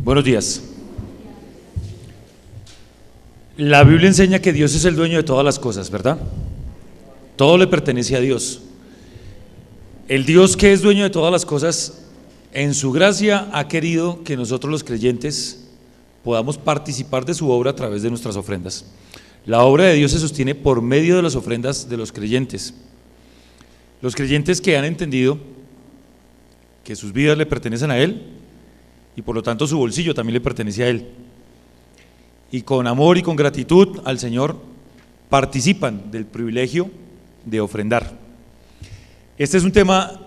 Buenos días. La Biblia enseña que Dios es el dueño de todas las cosas, ¿verdad? Todo le pertenece a Dios. El Dios que es dueño de todas las cosas, en su gracia ha querido que nosotros los creyentes podamos participar de su obra a través de nuestras ofrendas. La obra de Dios se sostiene por medio de las ofrendas de los creyentes. Los creyentes que han entendido que sus vidas le pertenecen a Él y por lo tanto su bolsillo también le pertenece a Él. Y con amor y con gratitud al Señor participan del privilegio de ofrendar. Este es un tema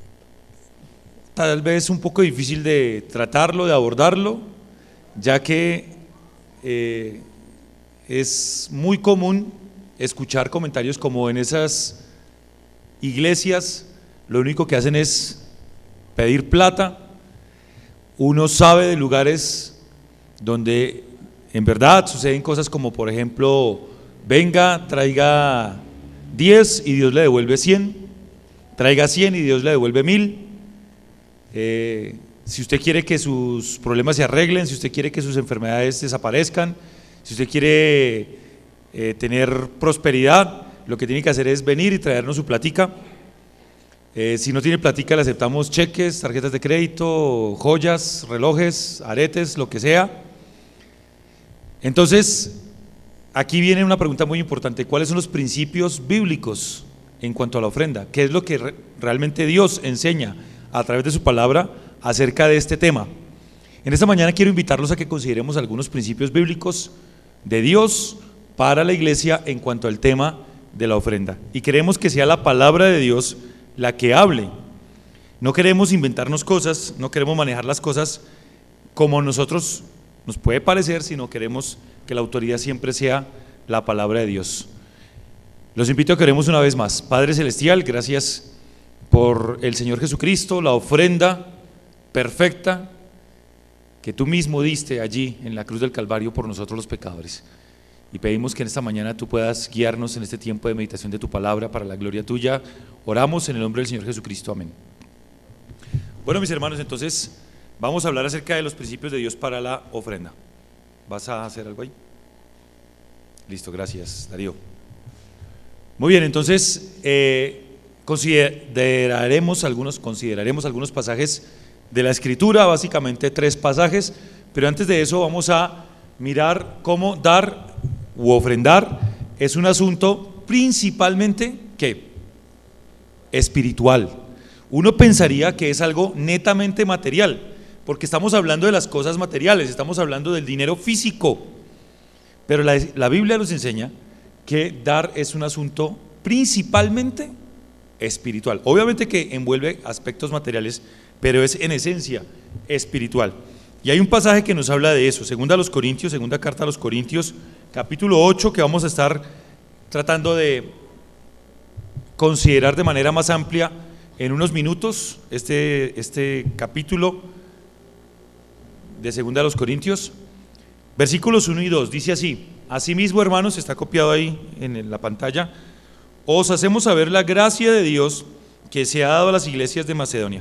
tal vez un poco difícil de tratarlo, de abordarlo, ya que es muy común escuchar comentarios como en esas iglesias lo único que hacen es pedir plata. Uno sabe de lugares donde en verdad suceden cosas como, por ejemplo, venga, traiga 10 y Dios le devuelve 100, traiga 100 y Dios le devuelve 1000. Si usted quiere que sus problemas se arreglen, si usted quiere que sus enfermedades desaparezcan, si usted quiere tener prosperidad, lo que tiene que hacer es venir y traernos su platica. Si no tiene platica, le aceptamos cheques, tarjetas de crédito, joyas, relojes, aretes, lo que sea. Entonces, aquí viene una pregunta muy importante: ¿cuáles son los principios bíblicos en cuanto a la ofrenda? ¿Qué es lo que realmente Dios enseña a través de su palabra acerca de este tema? En esta mañana quiero invitarlos a que consideremos algunos principios bíblicos de Dios para la iglesia en cuanto al tema de la ofrenda, y queremos que sea la palabra de Dios la que hable. No queremos inventarnos cosas, no queremos manejar las cosas como nosotros nos puede parecer, sino queremos que la autoridad siempre sea la palabra de Dios. Los invito a que oremos una vez más. Padre Celestial, gracias por el Señor Jesucristo, la ofrenda perfecta que tú mismo diste allí en la cruz del Calvario por nosotros los pecadores. Y pedimos que en esta mañana tú puedas guiarnos en este tiempo de meditación de tu palabra para la gloria tuya. Oramos en el nombre del Señor Jesucristo, amén. Bueno, mis hermanos, entonces vamos a hablar acerca de los principios de Dios para la ofrenda. ¿Vas a hacer algo ahí? Listo, gracias, Darío. Muy bien, entonces consideraremos algunos pasajes de la Escritura, básicamente 3 pasajes, pero antes de eso vamos a mirar cómo dar u ofrendar es un asunto principalmente ¿qué? Espiritual. Uno pensaría que es algo netamente material, porque estamos hablando de las cosas materiales, estamos hablando del dinero físico, pero la Biblia nos enseña que dar es un asunto principalmente espiritual. Obviamente que envuelve aspectos materiales, pero es en esencia espiritual. Y hay un pasaje que nos habla de eso, segunda carta a los Corintios, capítulo 8, que vamos a estar tratando de considerar de manera más amplia en unos minutos. Este capítulo de segunda a los Corintios, versículos 1 y 2, dice así: asimismo, hermanos, está copiado ahí en la pantalla, os hacemos saber la gracia de Dios que se ha dado a las iglesias de Macedonia.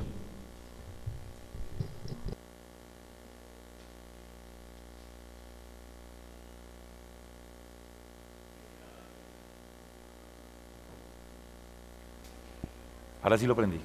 Ahora sí lo prendí.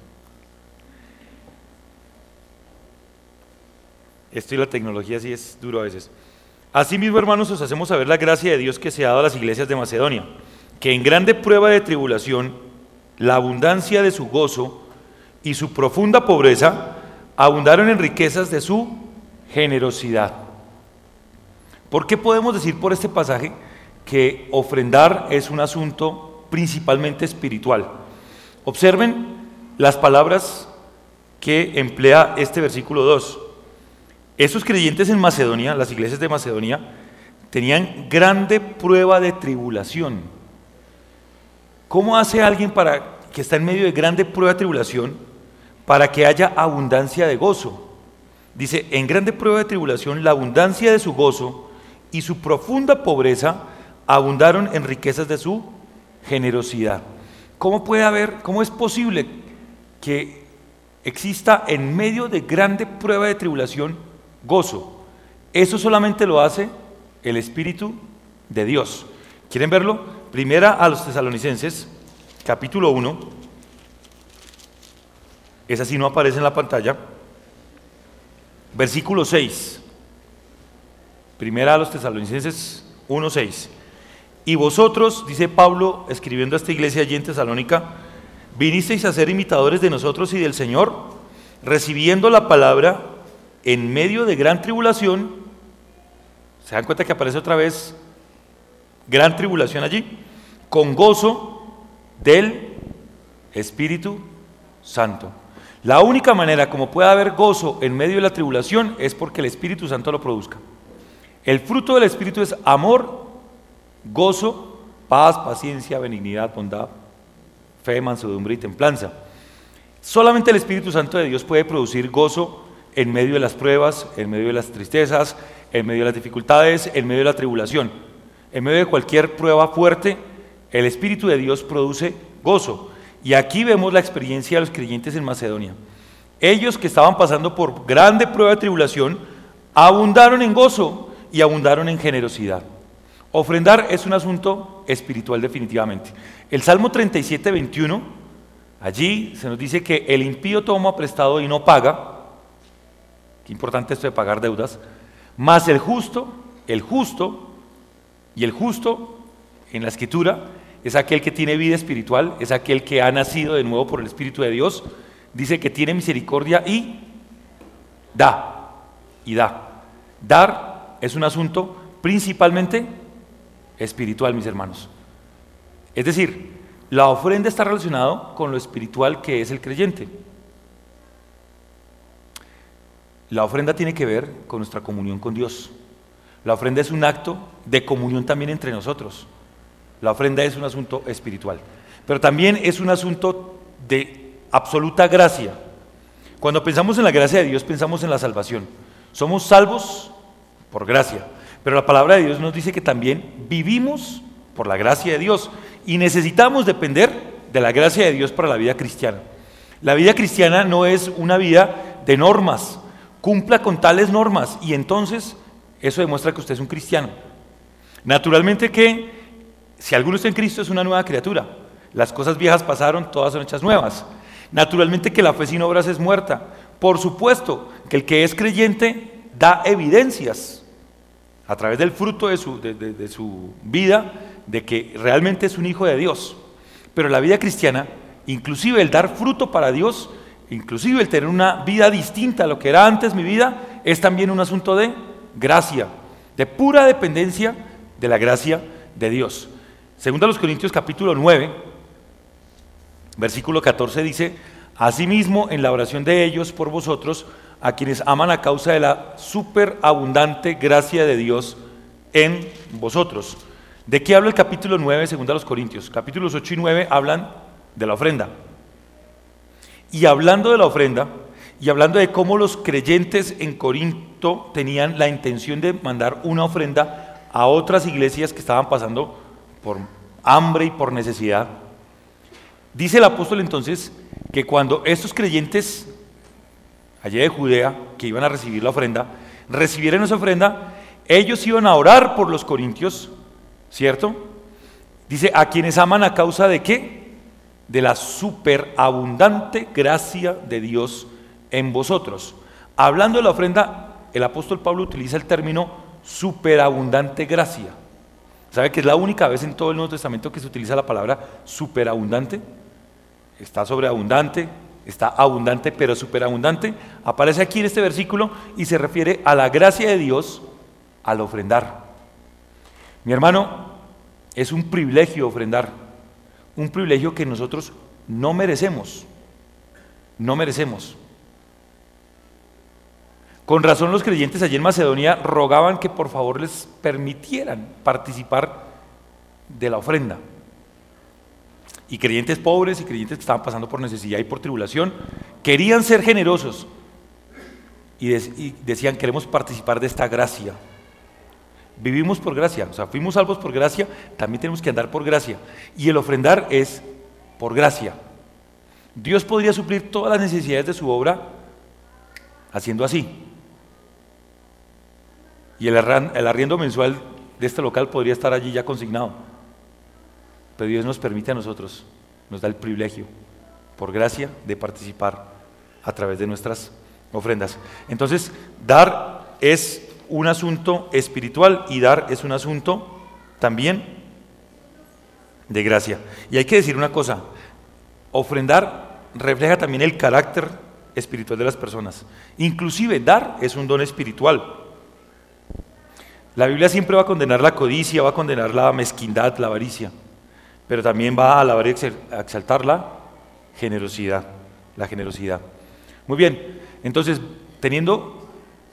Esto y la tecnología sí es duro a veces. Asimismo, hermanos, os hacemos saber la gracia de Dios que se ha dado a las iglesias de Macedonia, que en grande prueba de tribulación, la abundancia de su gozo y su profunda pobreza abundaron en riquezas de su generosidad. ¿Por qué podemos decir por este pasaje que ofrendar es un asunto principalmente espiritual? Observen las palabras que emplea este versículo 2. Esos creyentes en Macedonia, las iglesias de Macedonia, tenían grande prueba de tribulación. ¿Cómo hace alguien que está en medio de grande prueba de tribulación para que haya abundancia de gozo? Dice, en grande prueba de tribulación, la abundancia de su gozo y su profunda pobreza abundaron en riquezas de su generosidad. ¿Cómo es posible que exista en medio de grande prueba de tribulación gozo? Eso solamente lo hace el Espíritu de Dios. ¿Quieren verlo? Primera a los Tesalonicenses, capítulo 1. Esa sí no aparece en la pantalla. Versículo 6. Primera a los Tesalonicenses 1:6. Y vosotros, dice Pablo, escribiendo a esta iglesia allí en Tesalónica, vinisteis a ser imitadores de nosotros y del Señor, recibiendo la palabra en medio de gran tribulación. ¿Se dan cuenta que aparece otra vez gran tribulación allí? Con gozo del Espíritu Santo. La única manera como puede haber gozo en medio de la tribulación es porque el Espíritu Santo lo produzca. El fruto del Espíritu es amor, gozo, paz, paciencia, benignidad, bondad, fe, mansedumbre y templanza. Solamente el Espíritu Santo de Dios puede producir gozo en medio de las pruebas, en medio de las tristezas, en medio de las dificultades, en medio de la tribulación. En medio de cualquier prueba fuerte, el Espíritu de Dios produce gozo. Y aquí vemos la experiencia de los creyentes en Macedonia. Ellos que estaban pasando por grande prueba de tribulación, abundaron en gozo y abundaron en generosidad. Ofrendar es un asunto espiritual definitivamente. El Salmo 37:21, allí se nos dice que el impío toma prestado y no paga. Qué importante esto de pagar deudas. Mas el justo en la Escritura es aquel que tiene vida espiritual, es aquel que ha nacido de nuevo por el Espíritu de Dios. Dice que tiene misericordia y da. Dar es un asunto principalmente espiritual, mis hermanos. Es decir, la ofrenda está relacionada con lo espiritual que es el creyente. La ofrenda tiene que ver con nuestra comunión con Dios. La ofrenda es un acto de comunión también entre nosotros. La ofrenda es un asunto espiritual, pero también es un asunto de absoluta gracia. Cuando pensamos en la gracia de Dios, pensamos en la salvación. Somos salvos por gracia, pero la palabra de Dios nos dice que también vivimos por la gracia de Dios y necesitamos depender de la gracia de Dios para la vida cristiana. La vida cristiana no es una vida de normas. Cumpla con tales normas y entonces eso demuestra que usted es un cristiano. Naturalmente que si alguno está en Cristo es una nueva criatura. Las cosas viejas pasaron, todas son hechas nuevas. Naturalmente que la fe sin obras es muerta. Por supuesto que el que es creyente da evidencias a través del fruto de su vida de que realmente es un hijo de Dios. Pero la vida cristiana, inclusive el dar fruto para Dios, inclusive el tener una vida distinta a lo que era antes mi vida, es también un asunto de gracia, de pura dependencia de la gracia de Dios. Segunda a los Corintios capítulo 9, versículo 14 dice: asimismo en la oración de ellos por vosotros, a quienes aman a causa de la superabundante gracia de Dios en vosotros. ¿De qué habla el capítulo 9, segunda a los Corintios? Capítulos 8 y 9 hablan de la ofrenda. Y hablando de la ofrenda, y hablando de cómo los creyentes en Corinto tenían la intención de mandar una ofrenda a otras iglesias que estaban pasando por hambre y por necesidad, dice el apóstol entonces que cuando estos creyentes allá de Judea, que iban a recibir la ofrenda, recibieran esa ofrenda, ellos iban a orar por los corintios, ¿cierto? Dice, a quienes aman a causa de ¿qué? De la superabundante gracia de Dios en vosotros. Hablando de la ofrenda, el apóstol Pablo utiliza el término superabundante gracia. ¿Sabe que es la única vez en todo el Nuevo Testamento que se utiliza la palabra superabundante? Está sobreabundante, está abundante, pero superabundante. Aparece aquí en este versículo y se refiere a la gracia de Dios al ofrendar. Mi hermano, es un privilegio ofrendar, un privilegio que nosotros no merecemos, no merecemos. Con razón los creyentes allí en Macedonia rogaban que por favor les permitieran participar de la ofrenda. Y creyentes pobres y creyentes que estaban pasando por necesidad y por tribulación querían ser generosos y decían: queremos participar de esta gracia. Vivimos por gracia, o sea, fuimos salvos por gracia, también tenemos que andar por gracia. Y el ofrendar es por gracia. Dios podría suplir todas las necesidades de su obra haciendo así. Y el arriendo mensual de este local podría estar allí ya consignado. Pero Dios nos permite a nosotros, nos da el privilegio, por gracia, de participar a través de nuestras ofrendas. Entonces, dar es un asunto espiritual y dar es un asunto también de gracia. Y hay que decir una cosa, ofrendar refleja también el carácter espiritual de las personas. Inclusive dar es un don espiritual. La Biblia siempre va a condenar la codicia, va a condenar la mezquindad, la avaricia, pero también va a alabar y exaltar la generosidad. Muy bien, entonces, teniendo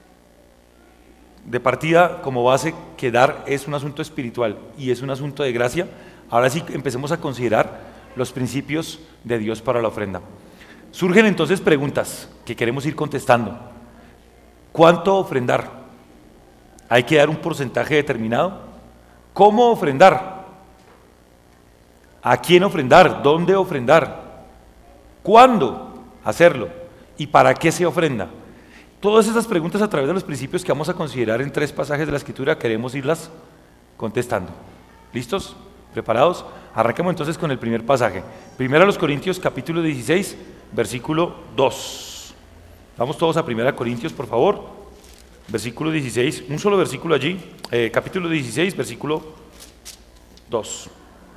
de partida como base que dar es un asunto espiritual y es un asunto de gracia, ahora sí empecemos a considerar los principios de Dios para la ofrenda. Surgen entonces preguntas que queremos ir contestando. ¿Cuánto ofrendar? ¿Hay que dar un porcentaje determinado? ¿Cómo ofrendar? ¿A quién ofrendar? ¿Dónde ofrendar? ¿Cuándo hacerlo? ¿Y para qué se ofrenda? Todas esas preguntas a través de los principios que vamos a considerar en 3 pasajes de la Escritura queremos irlas contestando. ¿Listos? ¿Preparados? Arranquemos entonces con el primer pasaje. Primero a los Corintios capítulo 16, versículo 2. Vamos todos a 1 Corintios, por favor. Versículo 16, un solo versículo allí, capítulo 16, versículo 2.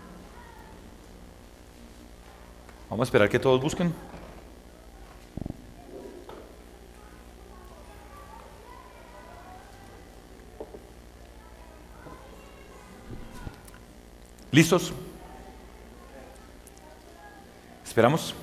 Vamos a esperar que todos busquen. ¿Listos? ¿Esperamos?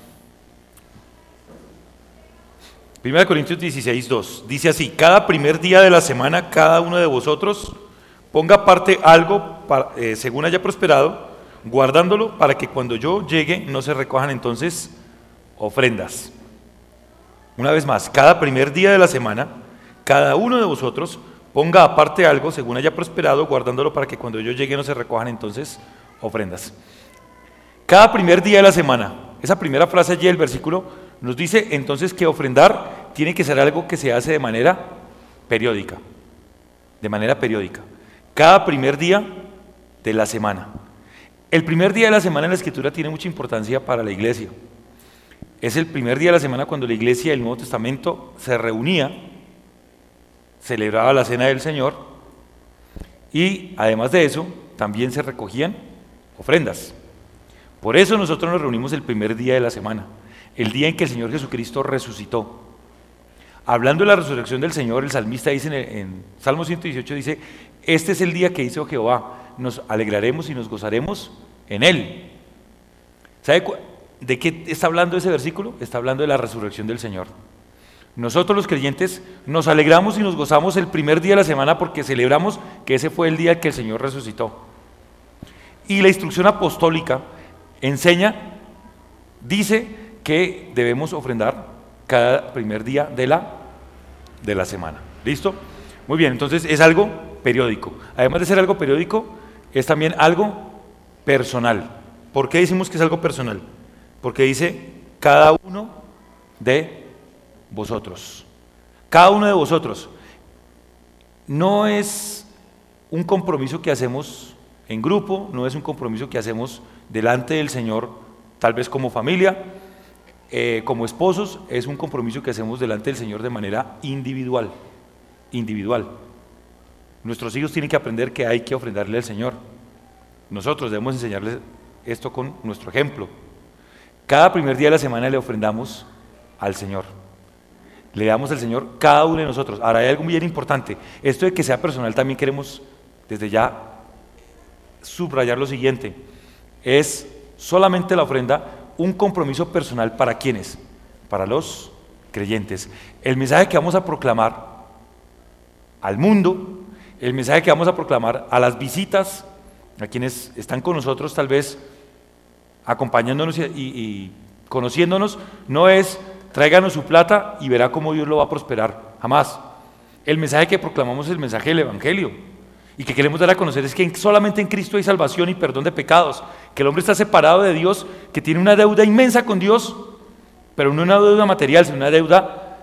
1 Corintios 16, 2. Dice así: cada primer día de la semana, cada uno de vosotros ponga aparte algo según haya prosperado, guardándolo para que cuando yo llegue no se recojan entonces ofrendas. Una vez más, cada primer día de la semana, cada uno de vosotros ponga aparte algo según haya prosperado, guardándolo para que cuando yo llegue no se recojan entonces ofrendas. Cada primer día de la semana, esa primera frase allí del versículo nos dice entonces que ofrendar tiene que ser algo que se hace de manera periódica. De manera periódica. Cada primer día de la semana. El primer día de la semana en la Escritura tiene mucha importancia para la iglesia. Es el primer día de la semana cuando la iglesia del Nuevo Testamento se reunía, celebraba la cena del Señor y además de eso también se recogían ofrendas. Por eso nosotros nos reunimos el primer día de la semana, el día en que el Señor Jesucristo resucitó. Hablando de la resurrección del Señor, el salmista dice en Salmo 118, dice: este es el día que hizo Jehová, nos alegraremos y nos gozaremos en él. ¿Sabe de qué está hablando ese versículo? Está hablando de la resurrección del Señor. Nosotros los creyentes nos alegramos y nos gozamos el primer día de la semana porque celebramos que ese fue el día que el Señor resucitó. Y la instrucción apostólica dice que debemos ofrendar cada primer día de la semana. ¿Listo? Muy bien, entonces es algo periódico. Además de ser algo periódico, es también algo personal. ¿Por qué decimos que es algo personal? Porque dice cada uno de vosotros. Cada uno de vosotros. No es un compromiso que hacemos en grupo, no es un compromiso que hacemos delante del Señor, tal vez como familia, como esposos, es un compromiso que hacemos delante del Señor de manera individual. Nuestros hijos tienen que aprender que hay que ofrendarle al Señor. Nosotros debemos enseñarles esto con nuestro ejemplo. Cada primer día de la semana le ofrendamos al Señor. Le damos al Señor cada uno de nosotros. Ahora hay algo bien importante. Esto de que sea personal también queremos desde ya subrayar lo siguiente. Es solamente la ofrenda un compromiso personal para ¿quiénes? Para los creyentes. El mensaje que vamos a proclamar al mundo, el mensaje que vamos a proclamar a las visitas, a quienes están con nosotros tal vez acompañándonos y conociéndonos, no es tráiganos su plata y verá cómo Dios lo va a prosperar, jamás. El mensaje que proclamamos es el mensaje del Evangelio y que queremos dar a conocer es que solamente en Cristo hay salvación y perdón de pecados, que el hombre está separado de Dios, que tiene una deuda inmensa con Dios, pero no una deuda material, sino una deuda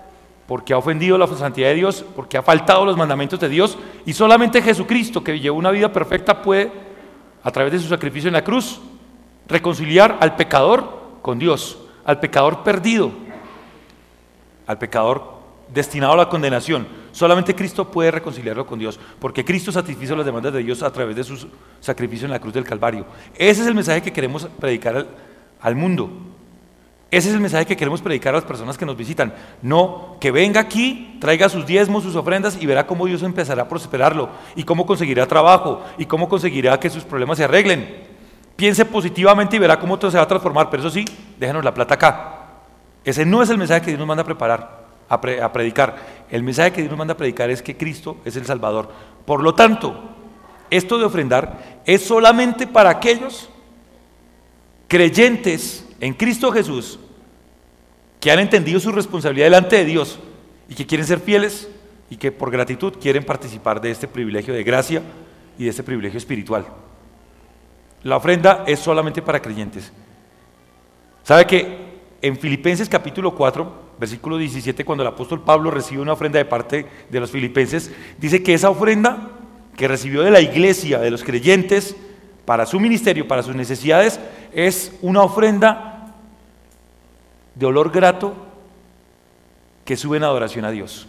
porque ha ofendido la santidad de Dios, porque ha faltado los mandamientos de Dios, y solamente Jesucristo, que llevó una vida perfecta, puede, a través de su sacrificio en la cruz, reconciliar al pecador con Dios, al pecador perdido, al pecador destinado a la condenación. Solamente Cristo puede reconciliarlo con Dios, porque Cristo satisfizo las demandas de Dios a través de su sacrificio en la cruz del Calvario. Ese es el mensaje que queremos predicar al mundo. Ese es el mensaje que queremos predicar a las personas que nos visitan. No, que venga aquí, traiga sus diezmos, sus ofrendas y verá cómo Dios empezará a prosperarlo y cómo conseguirá trabajo y cómo conseguirá que sus problemas se arreglen. Piense positivamente y verá cómo todo se va a transformar, pero eso sí, déjenos la plata acá. Ese no es el mensaje que Dios nos manda a preparar, a predicar. El mensaje que Dios nos manda a predicar es que Cristo es el Salvador. Por lo tanto, esto de ofrendar es solamente para aquellos creyentes en Cristo Jesús, que han entendido su responsabilidad delante de Dios y que quieren ser fieles y que por gratitud quieren participar de este privilegio de gracia y de este privilegio espiritual. La ofrenda es solamente para creyentes. ¿Sabe que en Filipenses capítulo 4, versículo 17, cuando el apóstol Pablo recibe una ofrenda de parte de los filipenses, dice que esa ofrenda que recibió de la iglesia, de los creyentes, para su ministerio, para sus necesidades, es una ofrenda de olor grato que sube en adoración a Dios.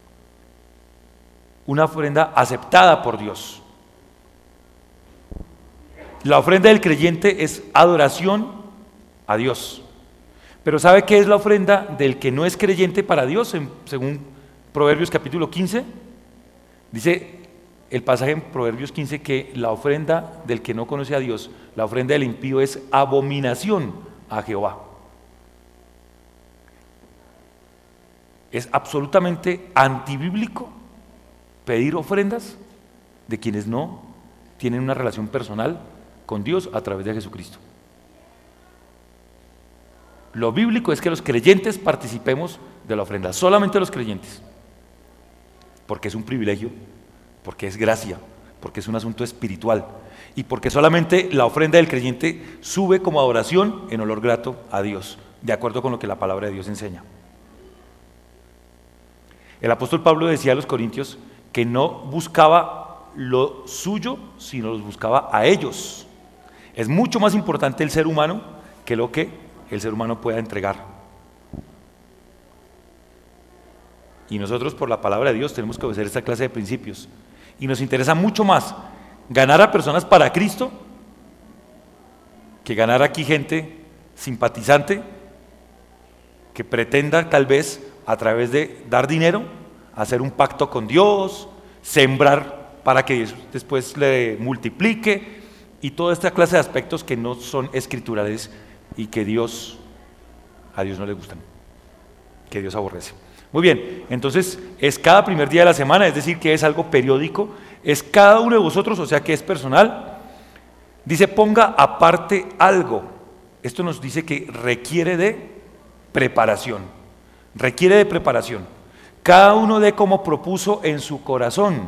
Una ofrenda aceptada por Dios. La ofrenda del creyente es adoración a Dios. Pero ¿sabe qué es la ofrenda del que no es creyente para Dios? Según Proverbios capítulo 15, dice el pasaje en Proverbios 15 que la ofrenda del que no conoce a Dios, la ofrenda del impío es abominación a Jehová. Es absolutamente antibíblico pedir ofrendas de quienes no tienen una relación personal con Dios a través de Jesucristo. Lo bíblico es que los creyentes participemos de la ofrenda, solamente los creyentes, porque es un privilegio, porque es gracia, porque es un asunto espiritual y porque solamente la ofrenda del creyente sube como adoración en olor grato a Dios, de acuerdo con lo que la palabra de Dios enseña. El apóstol Pablo decía a los corintios que no buscaba lo suyo, sino los buscaba a ellos. Es mucho más importante el ser humano que lo que el ser humano pueda entregar. Y nosotros, por la palabra de Dios, tenemos que obedecer esta clase de principios. Y nos interesa mucho más ganar a personas para Cristo que ganar aquí gente simpatizante que pretenda tal vez a través de dar dinero, hacer un pacto con Dios, sembrar para que Dios después le multiplique y toda esta clase de aspectos que no son escriturales y que a Dios no le gustan, que Dios aborrece. Muy bien, entonces es cada primer día de la semana, es decir, que es algo periódico, es cada uno de vosotros, o sea que es personal. Dice, ponga aparte algo. Esto nos dice que requiere de preparación, requiere de preparación. Cada uno dé como propuso en su corazón.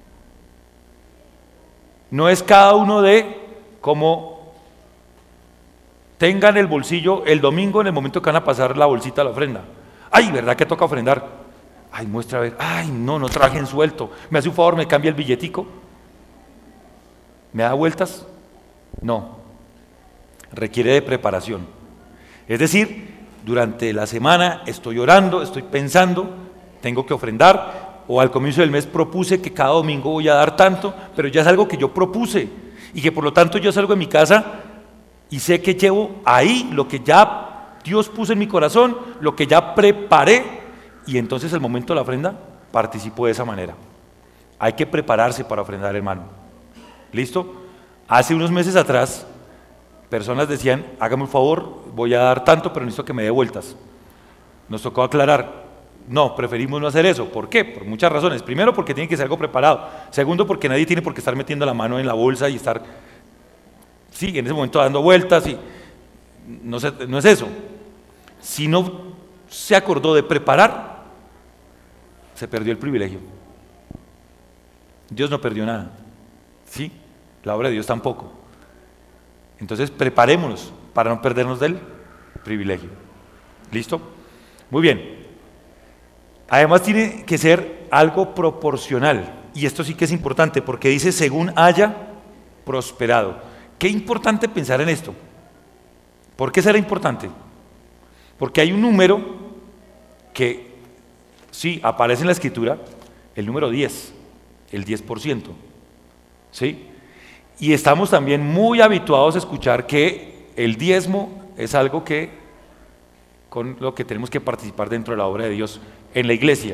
No es cada uno de como tengan el bolsillo el domingo en el momento que van a pasar la bolsita a la ofrenda. Ay, ¿verdad que toca ofrendar? Ay, muestra a ver. Ay, no traje en suelto. ¿Me hace un favor, me cambia el billetico? ¿Me da vueltas? No. Requiere de preparación. Es decir, durante la semana estoy orando, estoy pensando, tengo que ofrendar, o al comienzo del mes propuse que cada domingo voy a dar tanto, pero ya es algo que yo propuse, y que por lo tanto yo salgo de mi casa y sé que llevo ahí lo que ya Dios puso en mi corazón, lo que ya preparé, y entonces el momento de la ofrenda participo de esa manera. Hay que prepararse para ofrendar, hermano. ¿Listo? Hace unos meses atrás, personas decían, hágame un favor, voy a dar tanto, pero necesito que me dé vueltas. Nos tocó aclarar, no, preferimos no hacer eso. ¿Por qué? Por muchas razones. Primero, porque tiene que ser algo preparado. Segundo, porque nadie tiene por qué estar metiendo la mano en la bolsa y estar, sí, en ese momento dando vueltas, y no es eso. Si no se acordó de preparar, se perdió el privilegio. Dios no perdió nada, ¿sí? La obra de Dios tampoco. Entonces preparémonos para no perdernos del privilegio. ¿Listo? Muy bien. Además tiene que ser algo proporcional. Y esto sí que es importante porque dice según haya prosperado. Qué importante pensar en esto. ¿Por qué será importante? Porque hay un número que sí aparece en la escritura, el número 10, el 10%. ¿Sí? Y estamos también muy habituados a escuchar que el diezmo es algo con lo que tenemos que participar dentro de la obra de Dios en la iglesia.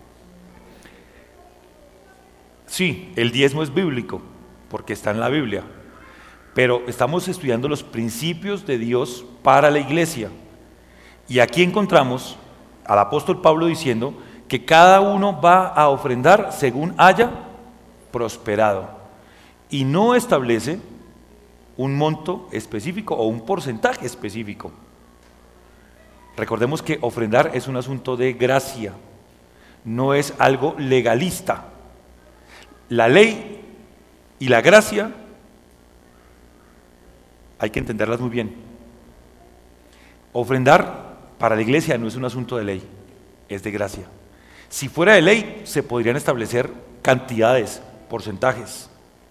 Sí, el diezmo es bíblico, porque está en la Biblia, pero estamos estudiando los principios de Dios para la iglesia. Y aquí encontramos al apóstol Pablo diciendo que cada uno va a ofrendar según haya prosperado. Y no establece un monto específico o un porcentaje específico. Recordemos que ofrendar es un asunto de gracia, no es algo legalista. La ley y la gracia hay que entenderlas muy bien. Ofrendar para la iglesia no es un asunto de ley, es de gracia. Si fuera de ley, se podrían establecer cantidades, porcentajes.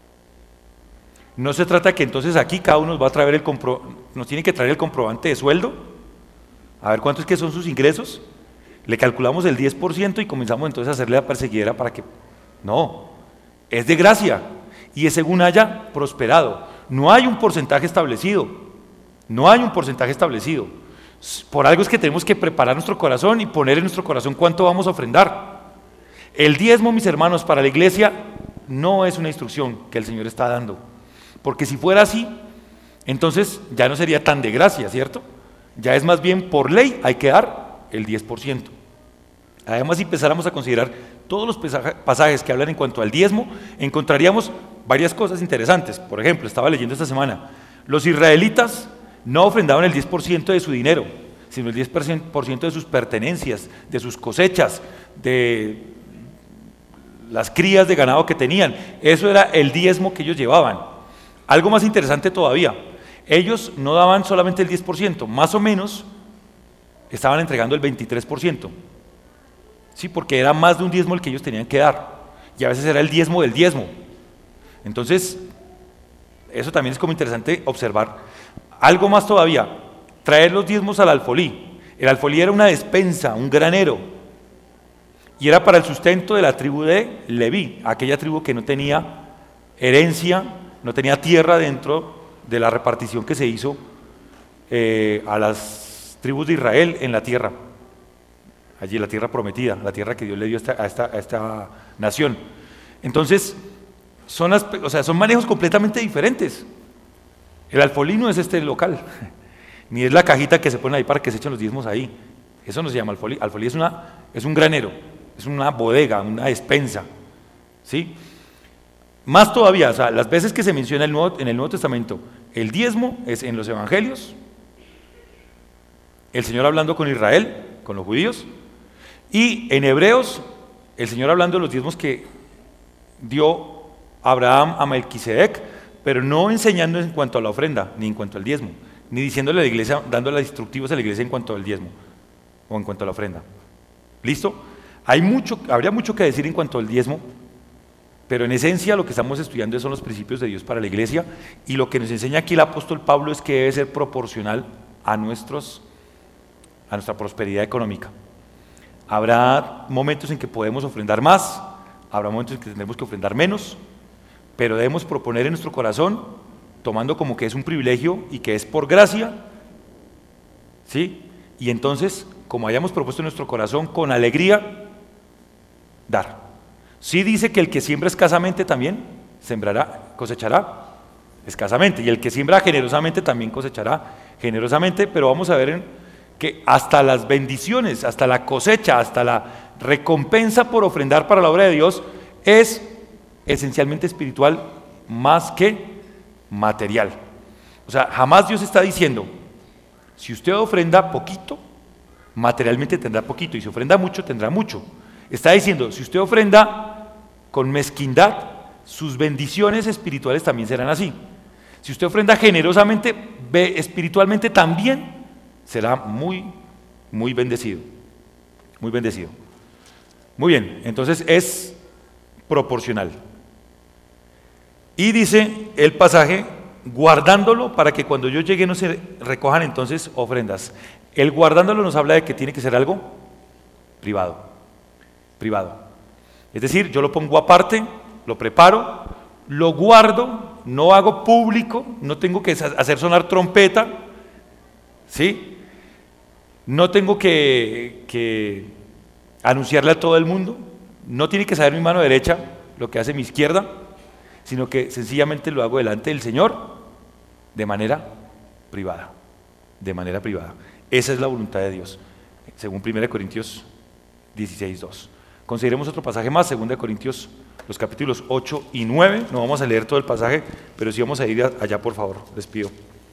No se trata que entonces aquí cada uno nos va a traer nos tiene que traer el comprobante de sueldo, a ver cuántos que son sus ingresos, le calculamos el 10% y comenzamos entonces a hacerle la perseguidera para que... No, es de gracia y es según haya prosperado. No hay un porcentaje establecido, no hay un porcentaje establecido. Por algo es que tenemos que preparar nuestro corazón y poner en nuestro corazón cuánto vamos a ofrendar. El diezmo, mis hermanos, para la iglesia no es una instrucción que el Señor está dando. Porque si fuera así, entonces ya no sería tan de gracia, ¿cierto? Ya es más bien por ley hay que dar el 10%. Además, si empezáramos a considerar todos los pasajes que hablan en cuanto al diezmo, encontraríamos varias cosas interesantes. Por ejemplo, estaba leyendo esta semana, los israelitas no ofrendaban el 10% de su dinero, sino el 10% de sus pertenencias, de sus cosechas, de las crías de ganado que tenían. Eso era el diezmo que ellos llevaban. Algo más interesante todavía, ellos no daban solamente el 10%, más o menos estaban entregando el 23%, ¿sí? Porque era más de un diezmo el que ellos tenían que dar, y a veces era el diezmo del diezmo. Entonces, eso también es como interesante observar. Algo más todavía, traer los diezmos al alfolí. El alfolí era una despensa, un granero, y era para el sustento de la tribu de Leví, aquella tribu que no tenía herencia, no tenía tierra dentro de la repartición que se hizo a las tribus de Israel en la tierra, allí la tierra prometida, la tierra que Dios le dio a esta nación. Entonces, son manejos completamente diferentes. El alfolí no es este local, ni es la cajita que se pone ahí para que se echen los diezmos ahí. Eso no se llama alfolí. Alfolí es un granero, es una bodega, una despensa, ¿sí? Más todavía, o sea, las veces que se menciona en el Nuevo Testamento, el diezmo es en los evangelios, el Señor hablando con Israel, con los judíos, y en Hebreos, el Señor hablando de los diezmos que dio Abraham a Melquisedec, pero no enseñando en cuanto a la ofrenda, ni en cuanto al diezmo, ni diciéndole a la iglesia, dándole instructivos a la iglesia en cuanto al diezmo, o en cuanto a la ofrenda. ¿Listo? Habría mucho que decir en cuanto al diezmo, pero en esencia lo que estamos estudiando son los principios de Dios para la iglesia, y lo que nos enseña aquí el apóstol Pablo es que debe ser proporcional a nuestra prosperidad económica. Habrá momentos en que podemos ofrendar más, habrá momentos en que tendremos que ofrendar menos, pero debemos proponer en nuestro corazón, tomando como que es un privilegio y que es por gracia, ¿sí? Y entonces, como hayamos propuesto en nuestro corazón, con alegría, dar. Sí dice que el que siembra escasamente también cosechará escasamente, y el que siembra generosamente también cosechará generosamente, pero vamos a ver que hasta las bendiciones, hasta la cosecha, hasta la recompensa por ofrendar para la obra de Dios es esencialmente espiritual más que material. O sea, jamás Dios está diciendo, si usted ofrenda poquito, materialmente tendrá poquito, y si ofrenda mucho, tendrá mucho. Está diciendo, si usted ofrenda con mezquindad, sus bendiciones espirituales también serán así. Si usted ofrenda generosamente, espiritualmente también será muy, muy bendecido. Muy bendecido. Muy bien, entonces es proporcional. Y dice el pasaje, guardándolo para que cuando yo llegue no se recojan entonces ofrendas. El guardándolo nos habla de que tiene que ser algo privado, privado. Es decir, yo lo pongo aparte, lo preparo, lo guardo, no hago público, no tengo que hacer sonar trompeta, ¿sí? No tengo que anunciarle a todo el mundo, no tiene que saber mi mano derecha lo que hace mi izquierda, sino que sencillamente lo hago delante del Señor de manera privada, de manera privada. Esa es la voluntad de Dios, según 1 Corintios 16:2. Consideremos otro pasaje más, 2 Corintios, los capítulos 8 y 9, no vamos a leer todo el pasaje, pero sí vamos a ir allá, por favor, les pido.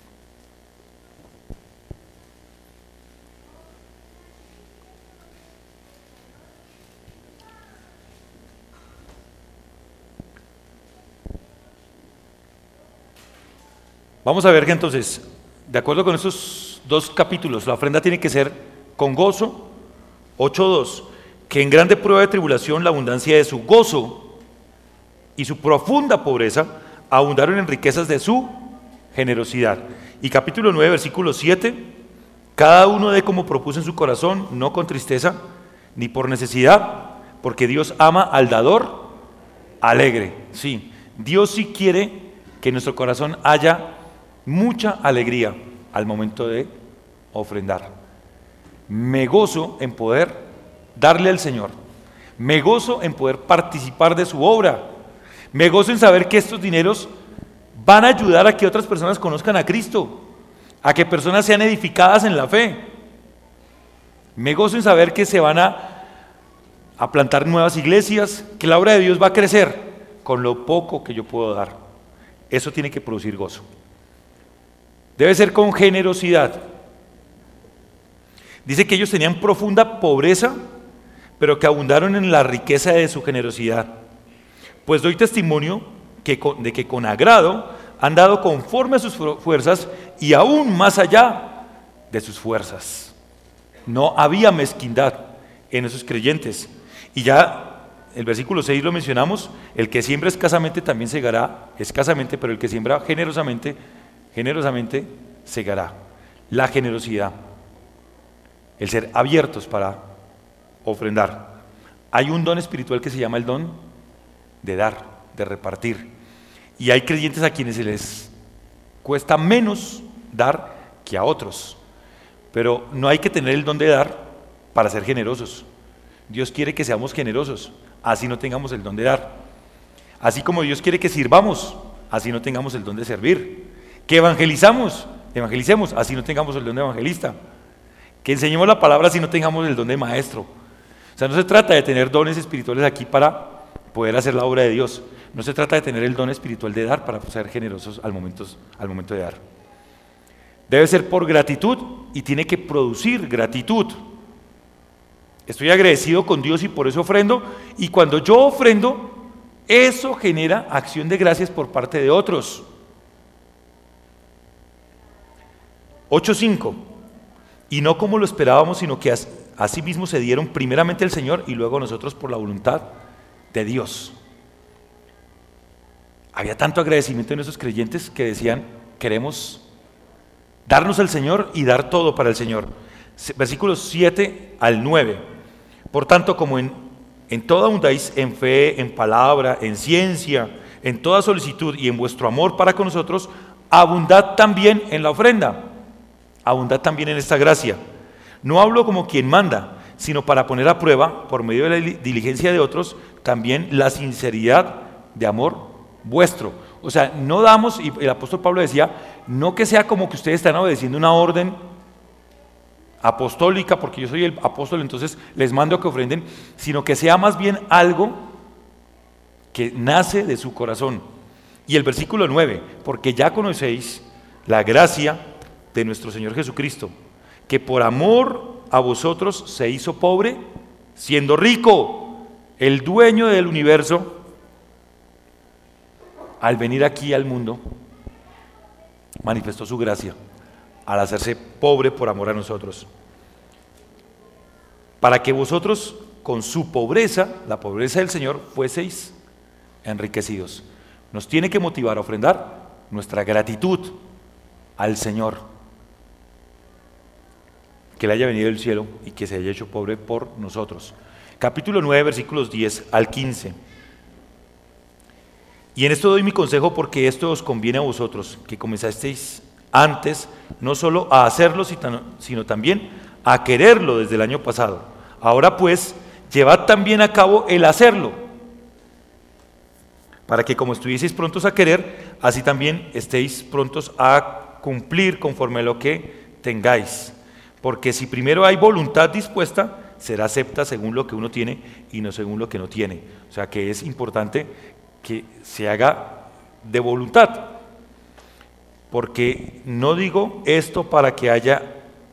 Vamos a ver que entonces, de acuerdo con estos dos capítulos, la ofrenda tiene que ser con gozo, 8:2, que en grande prueba de tribulación la abundancia de su gozo y su profunda pobreza abundaron en riquezas de su generosidad. Y capítulo 9, versículo 7, cada uno dé como propuso en su corazón, no con tristeza ni por necesidad, porque Dios ama al dador alegre. Sí, Dios sí quiere que en nuestro corazón haya mucha alegría al momento de ofrendar. Me gozo en poder darle al Señor, me gozo en poder participar de su obra, me gozo en saber que estos dineros van a ayudar a que otras personas conozcan a Cristo, a que personas sean edificadas en la fe. Me gozo en saber que se van a plantar nuevas iglesias, que la obra de Dios va a crecer con lo poco que yo puedo dar. Eso tiene que producir gozo. Debe ser con generosidad. Dice que ellos tenían profunda pobreza, pero que abundaron en la riqueza de su generosidad. Pues doy testimonio de que con agrado han dado conforme a sus fuerzas y aún más allá de sus fuerzas. No había mezquindad en esos creyentes. Y ya el versículo 6 lo mencionamos, el que siembra escasamente también segará escasamente, pero el que siembra generosamente segará. La generosidad, el ser abiertos para ofrendar. Hay un don espiritual que se llama el don de dar, de repartir. Y hay creyentes a quienes se les cuesta menos dar que a otros. Pero no hay que tener el don de dar para ser generosos. Dios quiere que seamos generosos, así no tengamos el don de dar. Así como Dios quiere que sirvamos, así no tengamos el don de servir. Que evangelicemos, así no tengamos el don de evangelista. Que enseñemos la palabra, así no tengamos el don de maestro. O sea, no se trata de tener dones espirituales aquí para poder hacer la obra de Dios. No se trata de tener el don espiritual de dar para ser generosos al momento de dar. Debe ser por gratitud y tiene que producir gratitud. Estoy agradecido con Dios y por eso ofrendo, y cuando yo ofrendo, eso genera acción de gracias por parte de otros. 8:5, y no como lo esperábamos, sino que así mismo se dieron primeramente el Señor y luego nosotros por la voluntad de Dios. Había tanto agradecimiento en esos creyentes que decían, queremos darnos al Señor y dar todo para el Señor. Versículos 7 al 9. Por tanto, como en todo abundáis en fe, en palabra, en ciencia, en toda solicitud y en vuestro amor para con nosotros, abundad también en la ofrenda, abundad también en esta gracia. No hablo como quien manda, sino para poner a prueba, por medio de la diligencia de otros, también la sinceridad de amor vuestro. O sea, no damos, y el apóstol Pablo decía, no que sea como que ustedes están obedeciendo una orden apostólica, porque yo soy el apóstol, entonces les mando a que ofrenden, sino que sea más bien algo que nace de su corazón. Y el versículo 9, porque ya conocéis la gracia de nuestro Señor Jesucristo, que por amor a vosotros se hizo pobre, siendo rico, el dueño del universo, al venir aquí al mundo, manifestó su gracia al hacerse pobre por amor a nosotros, para que vosotros con su pobreza, la pobreza del Señor, fueseis enriquecidos. Nos tiene que motivar a ofrendar nuestra gratitud al Señor, que le haya venido del cielo y que se haya hecho pobre por nosotros. Capítulo 9, versículos 10 al 15. Y en esto doy mi consejo, porque esto os conviene a vosotros, que comenzasteis antes no solo a hacerlo, sino también a quererlo desde el año pasado. Ahora pues, llevad también a cabo el hacerlo, para que como estuvieseis prontos a querer, así también estéis prontos a cumplir conforme a lo que tengáis. Porque si primero hay voluntad dispuesta, será acepta según lo que uno tiene y no según lo que no tiene. O sea que es importante que se haga de voluntad, porque no digo esto para que haya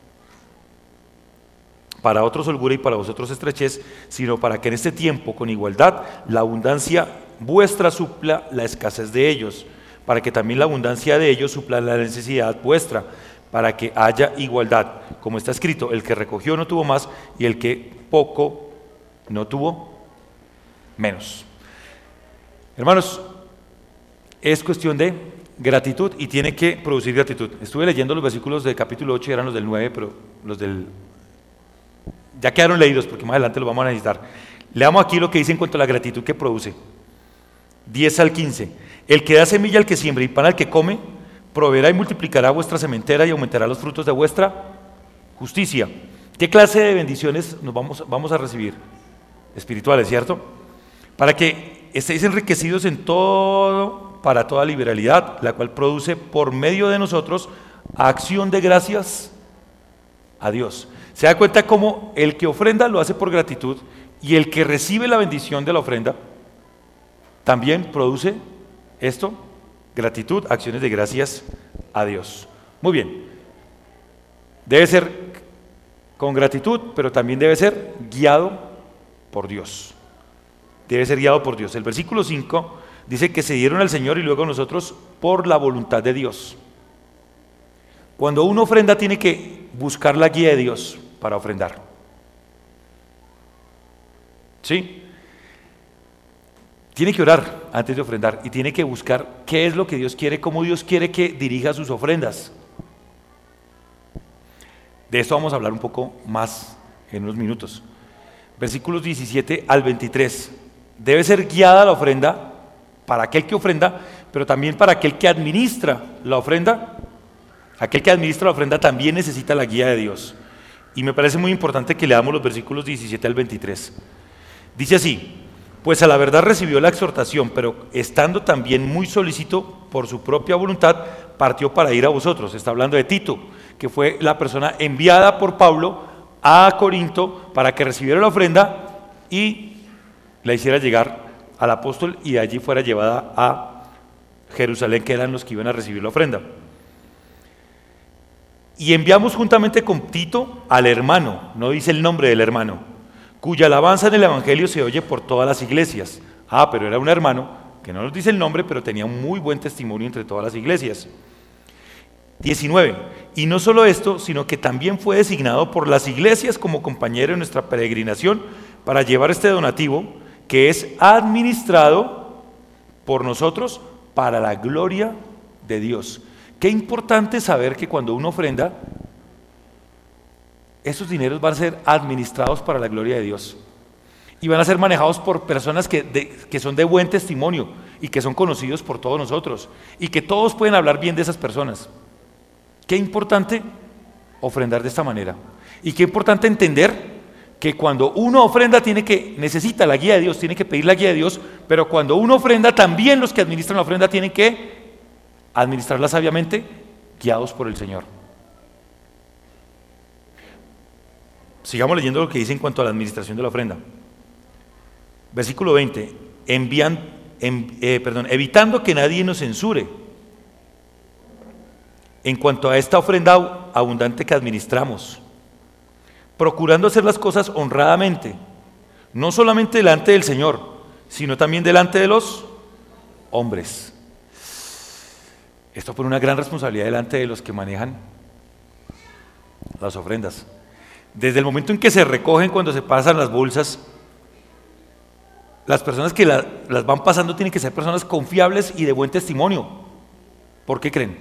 para otros holgura y para vosotros estrechez, sino para que en este tiempo con igualdad la abundancia vuestra supla la escasez de ellos, para que también la abundancia de ellos supla la necesidad vuestra, para que haya igualdad, como está escrito: el que recogió no tuvo más y el que poco no tuvo menos. Hermanos, es cuestión de gratitud y tiene que producir gratitud. Estuve leyendo los versículos del capítulo 8 y eran los del 9, pero los del... ya quedaron leídos porque más adelante los vamos a necesitar. Leamos aquí lo que dice en cuanto a la gratitud que produce. 10 al 15. El que da semilla al que siembra y pan al que come, proveerá y multiplicará vuestra sementera y aumentará los frutos de vuestra justicia. ¿Qué clase de bendiciones nos vamos a recibir? Espirituales, ¿cierto? Para que estéis enriquecidos en todo, para toda liberalidad, la cual produce por medio de nosotros acción de gracias a Dios. Se da cuenta cómo el que ofrenda lo hace por gratitud y el que recibe la bendición de la ofrenda también produce esto, gratitud, acciones de gracias a Dios. Muy bien, debe ser con gratitud, pero también debe ser guiado por Dios. Debe ser guiado por Dios. El versículo 5 dice que se dieron al Señor y luego nosotros por la voluntad de Dios. Cuando uno ofrenda tiene que buscar la guía de Dios para ofrendar. ¿Sí? Tiene que orar antes de ofrendar y tiene que buscar qué es lo que Dios quiere, cómo Dios quiere que dirija sus ofrendas. De esto vamos a hablar un poco más en unos minutos. Versículos 17 al 23. Debe ser guiada la ofrenda para aquel que ofrenda, pero también para aquel que administra la ofrenda. Aquel que administra la ofrenda también necesita la guía de Dios. Y me parece muy importante que leamos los versículos 17 al 23. Dice así: pues a la verdad recibió la exhortación, pero estando también muy solícito por su propia voluntad, partió para ir a vosotros. Está hablando de Tito, que fue la persona enviada por Pablo a Corinto para que recibiera la ofrenda y la hiciera llegar al apóstol y de allí fuera llevada a Jerusalén, que eran los que iban a recibir la ofrenda. Y enviamos juntamente con Tito al hermano, no dice el nombre del hermano, cuya alabanza en el evangelio se oye por todas las iglesias. Pero era un hermano que no nos dice el nombre, pero tenía un muy buen testimonio entre todas las iglesias. 19. Y no solo esto, sino que también fue designado por las iglesias como compañero en nuestra peregrinación para llevar este donativo, que es administrado por nosotros para la gloria de Dios. Qué importante saber que cuando uno ofrenda, esos dineros van a ser administrados para la gloria de Dios y van a ser manejados por personas que son de buen testimonio y que son conocidos por todos nosotros y que todos pueden hablar bien de esas personas. Qué importante ofrendar de esta manera y qué importante entender que cuando uno ofrenda necesita la guía de Dios, tiene que pedir la guía de Dios, pero cuando uno ofrenda también los que administran la ofrenda tienen que administrarla sabiamente, guiados por el Señor. Sigamos leyendo lo que dice en cuanto a la administración de la ofrenda. Versículo 20, evitando que nadie nos censure en cuanto a esta ofrenda abundante que administramos, procurando hacer las cosas honradamente, no solamente delante del Señor, sino también delante de los hombres. Esto pone una gran responsabilidad delante de los que manejan las ofrendas. Desde el momento en que se recogen, cuando se pasan las bolsas las personas que las van pasando tienen que ser personas confiables y de buen testimonio. ¿Por qué creen?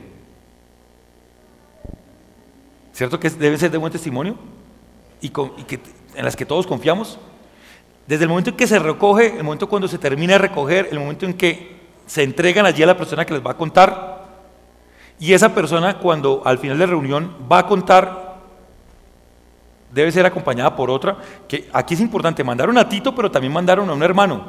¿Cierto que deben ser de buen testimonio? En las que todos confiamos. Desde el momento en que se recoge, el momento cuando se termina de recoger, el momento en que se entregan allí a la persona que les va a contar, y esa persona cuando al final de la reunión va a contar, debe ser acompañada por otra, que aquí es importante, mandaron a Tito, pero también mandaron a un hermano.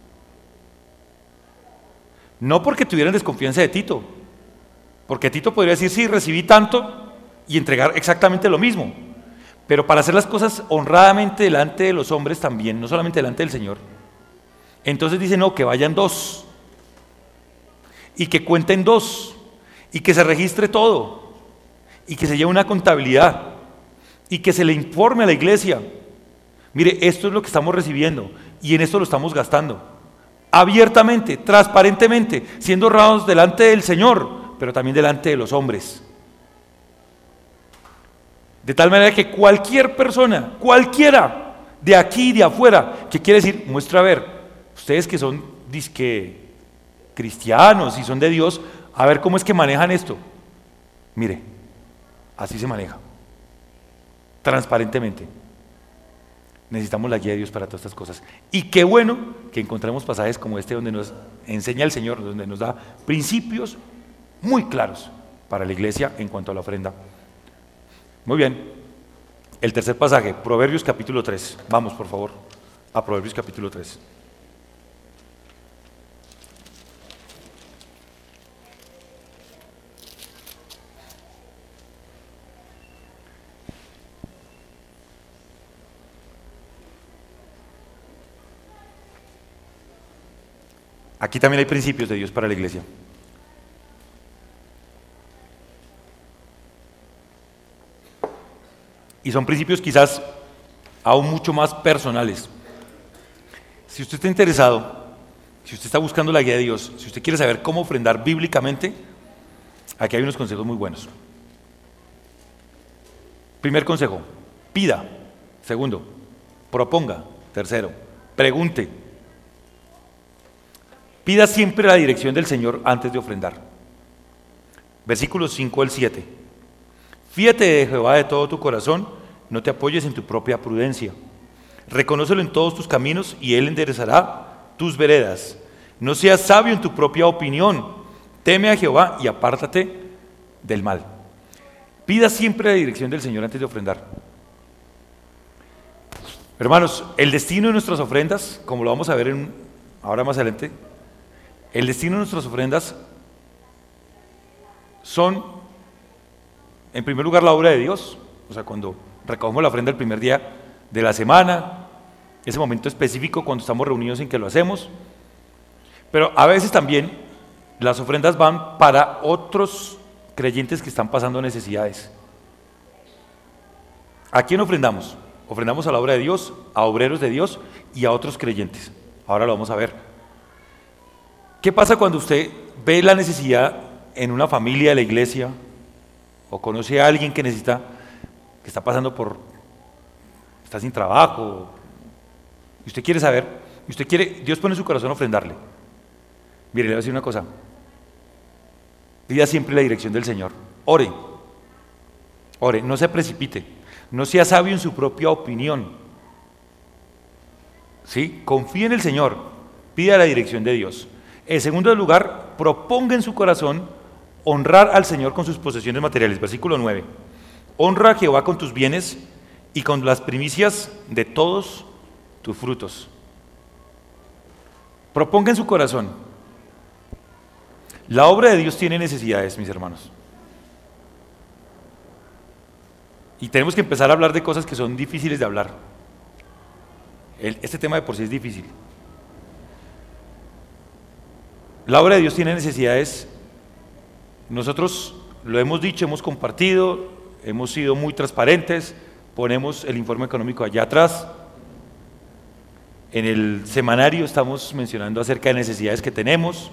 No porque tuvieran desconfianza de Tito, porque Tito podría decir, sí, recibí tanto, y entregar exactamente lo mismo. Pero para hacer las cosas honradamente delante de los hombres también, no solamente delante del Señor. Entonces dice, no, que vayan dos, y que cuenten dos, y que se registre todo, y que se lleve una contabilidad, y que se le informe a la iglesia. Mire, esto es lo que estamos recibiendo, y en esto lo estamos gastando. Abiertamente, transparentemente, siendo honrados delante del Señor, pero también delante de los hombres. De tal manera que cualquier persona, cualquiera, de aquí y de afuera, que quiere decir, muestra a ver, ustedes que son disque cristianos y son de Dios, a ver cómo es que manejan esto. Mire, así se maneja, transparentemente. Necesitamos la guía de Dios para todas estas cosas. Y qué bueno que encontremos pasajes como este donde nos enseña el Señor, donde nos da principios muy claros para la iglesia en cuanto a la ofrenda. Muy bien, el tercer pasaje, Proverbios capítulo 3. Vamos, por favor, a Proverbios capítulo 3. Aquí también hay principios de Dios para la iglesia. Y son principios quizás aún mucho más personales. Si usted está interesado, si usted está buscando la guía de Dios, si usted quiere saber cómo ofrendar bíblicamente, aquí hay unos consejos muy buenos. Primer consejo, pida. Segundo, proponga. Tercero, pregunte. Pida siempre la dirección del Señor antes de ofrendar. Versículos 5 al 7. Fíate de Jehová de todo tu corazón, no te apoyes en tu propia prudencia. Reconócelo en todos tus caminos y Él enderezará tus veredas. No seas sabio en tu propia opinión, teme a Jehová y apártate del mal. Pida siempre la dirección del Señor antes de ofrendar. Hermanos, el destino de nuestras ofrendas, como lo vamos a ver ahora más adelante, el destino de nuestras ofrendas son, en primer lugar, la obra de Dios. O sea, cuando recogemos la ofrenda el primer día de la semana, ese momento específico cuando estamos reunidos en que lo hacemos. Pero a veces también las ofrendas van para otros creyentes que están pasando necesidades. ¿A quién ofrendamos? Ofrendamos a la obra de Dios, a obreros de Dios y a otros creyentes. Ahora lo vamos a ver. ¿Qué pasa cuando usted ve la necesidad en una familia de la iglesia o conoce a alguien que necesita, que está pasando está sin trabajo, y usted quiere saber, Dios pone en su corazón ofrendarle? Mire, le voy a decir una cosa, pida siempre la dirección del Señor, ore, no se precipite, no sea sabio en su propia opinión, ¿sí? Confíe en el Señor, pida la dirección de Dios. En segundo lugar, proponga en su corazón honrar al Señor con sus posesiones materiales. Versículo 9. Honra a Jehová con tus bienes y con las primicias de todos tus frutos. Proponga en su corazón. La obra de Dios tiene necesidades, mis hermanos. Y tenemos que empezar a hablar de cosas que son difíciles de hablar. Este tema de por sí es difícil. La obra de Dios tiene necesidades. Nosotros lo hemos dicho, hemos compartido, hemos sido muy transparentes, ponemos el informe económico allá atrás. En el semanario estamos mencionando acerca de necesidades que tenemos.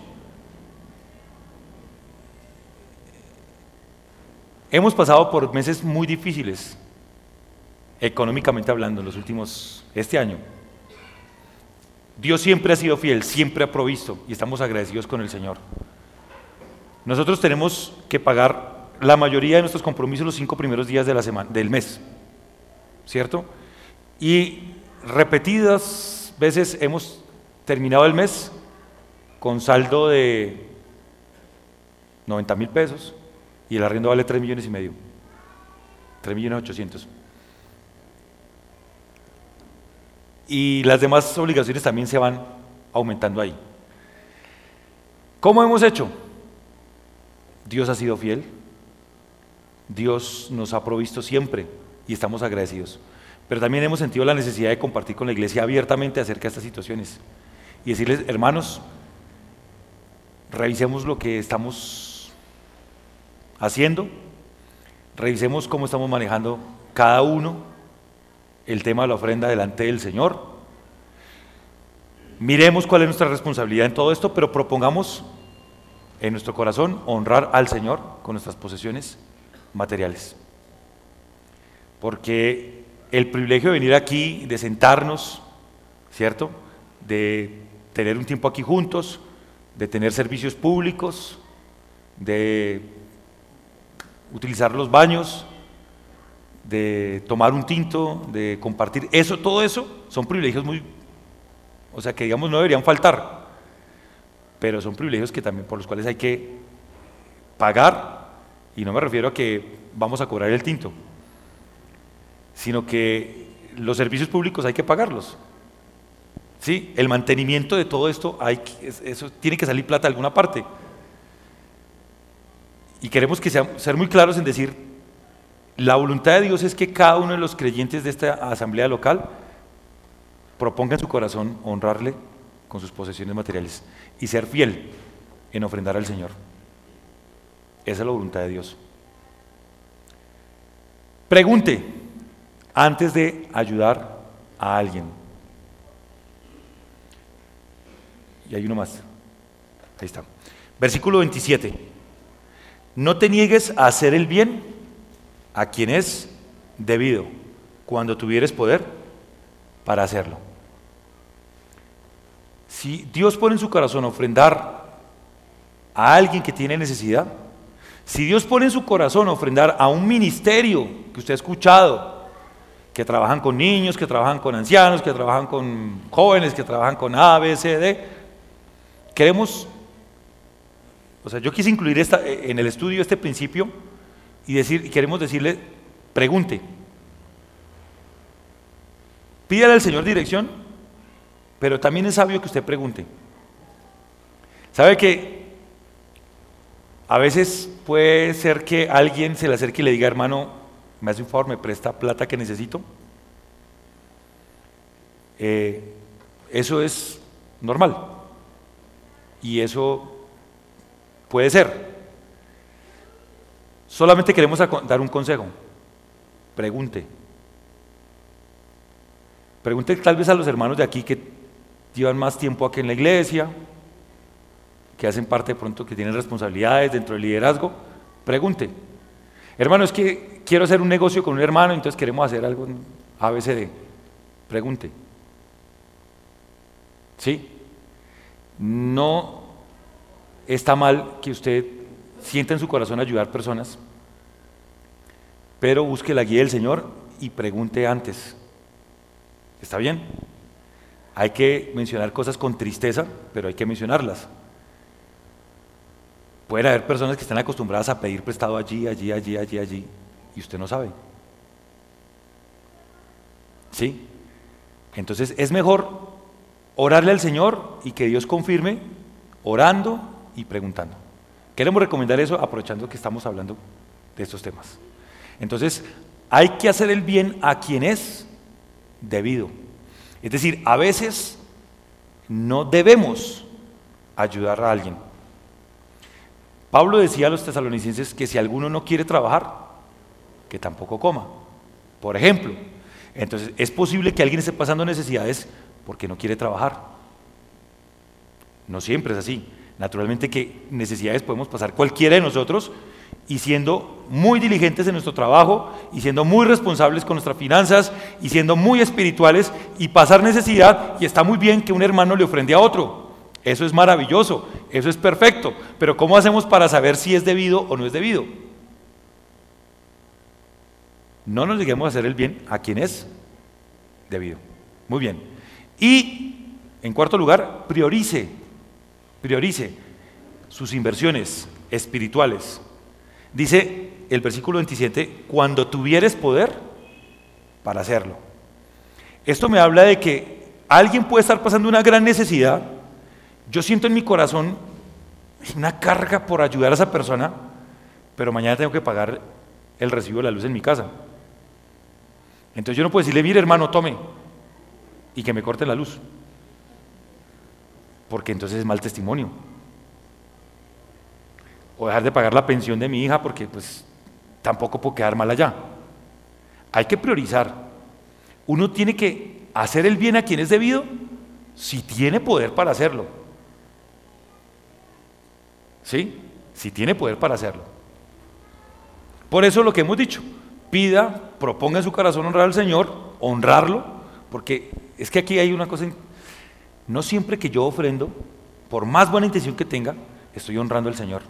Hemos pasado por meses muy difíciles, económicamente hablando, este año. Dios siempre ha sido fiel, siempre ha provisto y estamos agradecidos con el Señor. Nosotros tenemos que pagar la mayoría de nuestros compromisos los 5 primeros días de la semana, del mes, ¿cierto? Y repetidas veces hemos terminado el mes con saldo de 90.000 pesos y el arriendo vale 3,5 millones, 3,800,000. Y las demás obligaciones también se van aumentando ahí. ¿Cómo hemos hecho? Dios ha sido fiel, Dios nos ha provisto siempre y estamos agradecidos. Pero también hemos sentido la necesidad de compartir con la iglesia abiertamente acerca de estas situaciones y decirles, hermanos, revisemos lo que estamos haciendo, revisemos cómo estamos manejando cada uno el tema de la ofrenda delante del Señor, miremos cuál es nuestra responsabilidad en todo esto, pero propongamos en nuestro corazón honrar al Señor con nuestras posesiones materiales. Porque el privilegio de venir aquí, de sentarnos, ¿cierto? De tener un tiempo aquí juntos, de tener servicios públicos, de utilizar los baños, de tomar un tinto, de compartir, todo eso son privilegios que digamos no deberían faltar, pero son privilegios que también por los cuales hay que pagar, y no me refiero a que vamos a cobrar el tinto, sino que los servicios públicos hay que pagarlos, ¿sí? El mantenimiento de todo esto, eso tiene que salir plata de alguna parte, y queremos ser muy claros en decir, la voluntad de Dios es que cada uno de los creyentes de esta asamblea local proponga en su corazón honrarle con sus posesiones materiales y ser fiel en ofrendar al Señor. Esa es la voluntad de Dios. Pregunte antes de ayudar a alguien. Y hay uno más. Ahí está. Versículo 27. No te niegues a hacer el bien a quien es debido, cuando tuvieres poder para hacerlo. Si Dios pone en su corazón ofrendar a alguien que tiene necesidad, si Dios pone en su corazón ofrendar a un ministerio que usted ha escuchado, que trabajan con niños, que trabajan con ancianos, que trabajan con jóvenes, que trabajan con A, B, C, D, yo quise incluir en el estudio este principio y queremos decirle, pregunte, pídale al Señor dirección, pero también es sabio que usted pregunte. ¿Sabe que a veces puede ser que alguien se le acerque y le diga, hermano, me hace un favor, me presta plata que necesito? Eso es normal y eso puede ser. Solamente queremos dar un consejo. Pregunte tal vez a los hermanos de aquí que llevan más tiempo aquí en la iglesia, que hacen parte de pronto, que tienen responsabilidades dentro del liderazgo. Pregunte, hermano, es que quiero hacer un negocio con un hermano, entonces queremos hacer algo en ABCD. Pregunte. ¿Sí? No está mal que usted sienta en su corazón ayudar personas, pero busque la guía del Señor y pregunte antes. ¿Está bien? Hay que mencionar cosas con tristeza, pero hay que mencionarlas. Pueden haber personas que están acostumbradas a pedir prestado allí, y usted no sabe. ¿Sí? Entonces es mejor orarle al Señor y que Dios confirme, orando y preguntando. Queremos recomendar eso aprovechando que estamos hablando de estos temas. Entonces, hay que hacer el bien a quien es debido. Es decir, a veces no debemos ayudar a alguien. Pablo decía a los tesalonicenses que si alguno no quiere trabajar, que tampoco coma. Por ejemplo, entonces es posible que alguien esté pasando necesidades porque no quiere trabajar. No siempre es así. Naturalmente que necesidades podemos pasar cualquiera de nosotros y siendo muy diligentes en nuestro trabajo, y siendo muy responsables con nuestras finanzas, y siendo muy espirituales, y pasar necesidad, y está muy bien que un hermano le ofrende a otro. Eso es maravilloso, eso es perfecto, pero ¿cómo hacemos para saber si es debido o no es debido? No nos lleguemos a hacer el bien a quien es debido. Muy bien. Y, en cuarto lugar, priorice sus inversiones espirituales. Dice el versículo 27, cuando tuvieres poder para hacerlo. Esto me habla de que alguien puede estar pasando una gran necesidad. Yo siento en mi corazón una carga por ayudar a esa persona, pero mañana tengo que pagar el recibo de la luz en mi casa. Entonces yo no puedo decirle, mire hermano, tome, y que me corten la luz, porque entonces es mal testimonio. O dejar de pagar la pensión de mi hija, porque pues tampoco puedo quedar mal allá. Hay que priorizar. Uno tiene que hacer el bien a quien es debido, si tiene poder para hacerlo. ¿Sí? Si tiene poder para hacerlo. Por eso lo que hemos dicho, pida, proponga en su corazón honrar al Señor, honrarlo, porque es que aquí hay una cosa, no siempre que yo ofrendo, por más buena intención que tenga, estoy honrando al Señor.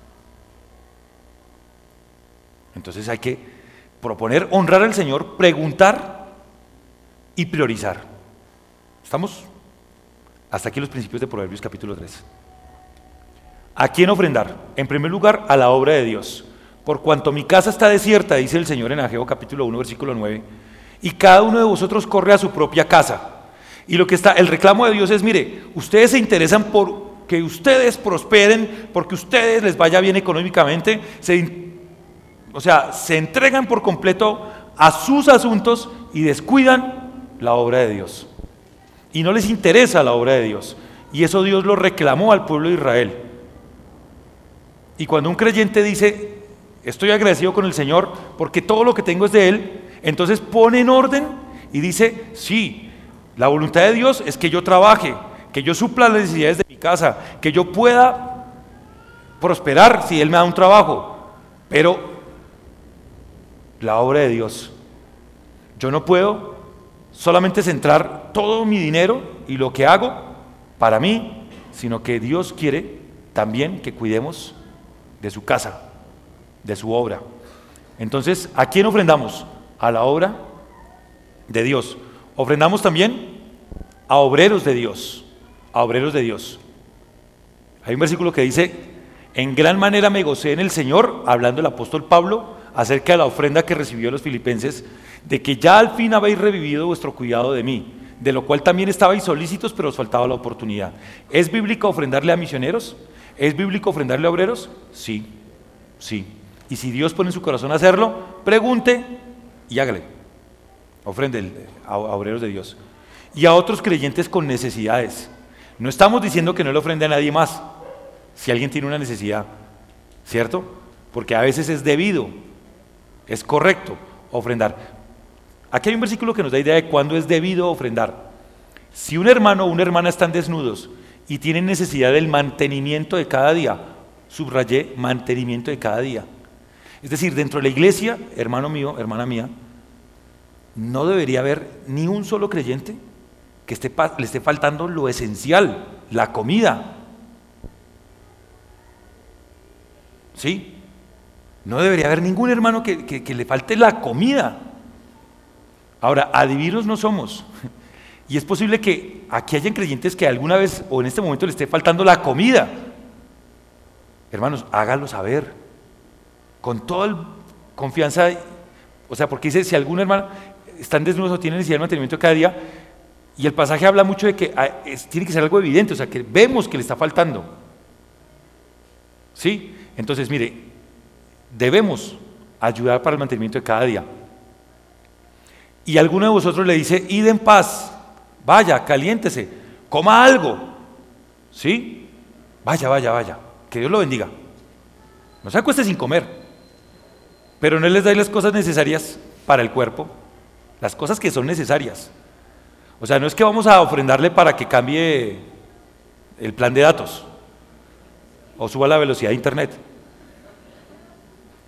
Entonces hay que proponer honrar al Señor, preguntar y priorizar. ¿Estamos? Hasta aquí los principios de Proverbios capítulo 3. ¿A quién ofrendar? En primer lugar, a la obra de Dios. Por cuanto mi casa está desierta, dice el Señor en Ageo capítulo 1, versículo 9, y cada uno de vosotros corre a su propia casa. Y el reclamo de Dios es, mire, ustedes se interesan por que ustedes prosperen, porque a ustedes les vaya bien económicamente, se entregan por completo a sus asuntos y descuidan la obra de Dios. Y no les interesa la obra de Dios. Y eso Dios lo reclamó al pueblo de Israel. Y cuando un creyente dice, estoy agradecido con el Señor porque todo lo que tengo es de Él, entonces pone en orden y dice, sí, la voluntad de Dios es que yo trabaje, que yo supla las necesidades de mi casa, que yo pueda prosperar si Él me da un trabajo, pero la obra de Dios, yo no puedo solamente centrar todo mi dinero y lo que hago para mí, sino que Dios quiere también que cuidemos de su casa, de su obra. Entonces, ¿a quién ofrendamos? A la obra de Dios. Ofrendamos también a obreros de Dios, a obreros de Dios. Hay un versículo que dice, en gran manera me gocé en el Señor, hablando el apóstol Pablo, acerca de la ofrenda que recibió de los filipenses, de que ya al fin habéis revivido vuestro cuidado de mí, de lo cual también estabais solícitos, pero os faltaba la oportunidad. ¿Es bíblico ofrendarle a misioneros? ¿Es bíblico ofrendarle a obreros? Sí, sí. Y si Dios pone en su corazón hacerlo, pregunte y hágale. Ofrende a obreros de Dios. Y a otros creyentes con necesidades. No estamos diciendo que no le ofrende a nadie más, si alguien tiene una necesidad, ¿cierto? Porque a veces es debido, es correcto ofrendar. Aquí hay un versículo que nos da idea de cuándo es debido ofrendar. Si un hermano o una hermana están desnudos y tienen necesidad del mantenimiento de cada día, subrayé, mantenimiento de cada día. Es decir, dentro de la iglesia, hermano mío, hermana mía, no debería haber ni un solo creyente que le esté faltando lo esencial, la comida. ¿Sí? No debería haber ningún hermano que le falte la comida. Ahora, adivinos no somos. Y es posible que aquí hayan creyentes que alguna vez o en este momento le esté faltando la comida. Hermanos, hágalo saber. Con toda confianza. O sea, porque dice, si algún hermano están desnudos o tienen necesidad de mantenimiento cada día, y el pasaje habla mucho de que tiene que ser algo evidente, o sea, que vemos que le está faltando. ¿Sí? Entonces, mire, debemos ayudar para el mantenimiento de cada día. Y alguno de vosotros le dice, id en paz, vaya, caliéntese, coma algo. ¿Sí? Vaya, que Dios lo bendiga. No se acueste sin comer, pero no les dais las cosas necesarias para el cuerpo, las cosas que son necesarias. O sea, no es que vamos a ofrendarle para que cambie el plan de datos o suba la velocidad de internet.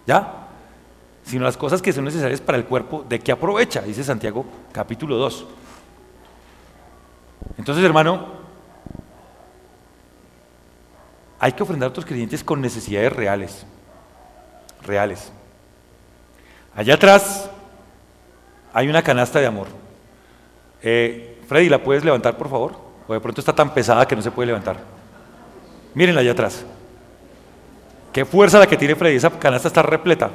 ¿ya? Sino las cosas que son necesarias para el cuerpo, ¿de qué aprovecha? Dice Santiago capítulo 2. Entonces, hermano, hay que ofrendar a otros creyentes con necesidades reales. Allá atrás hay una canasta de amor. Freddy, ¿la puedes levantar, por favor? O de pronto está tan pesada que no se puede levantar. Mírenla allá atrás. Qué fuerza la que tiene Freddy, esa canasta está repleta.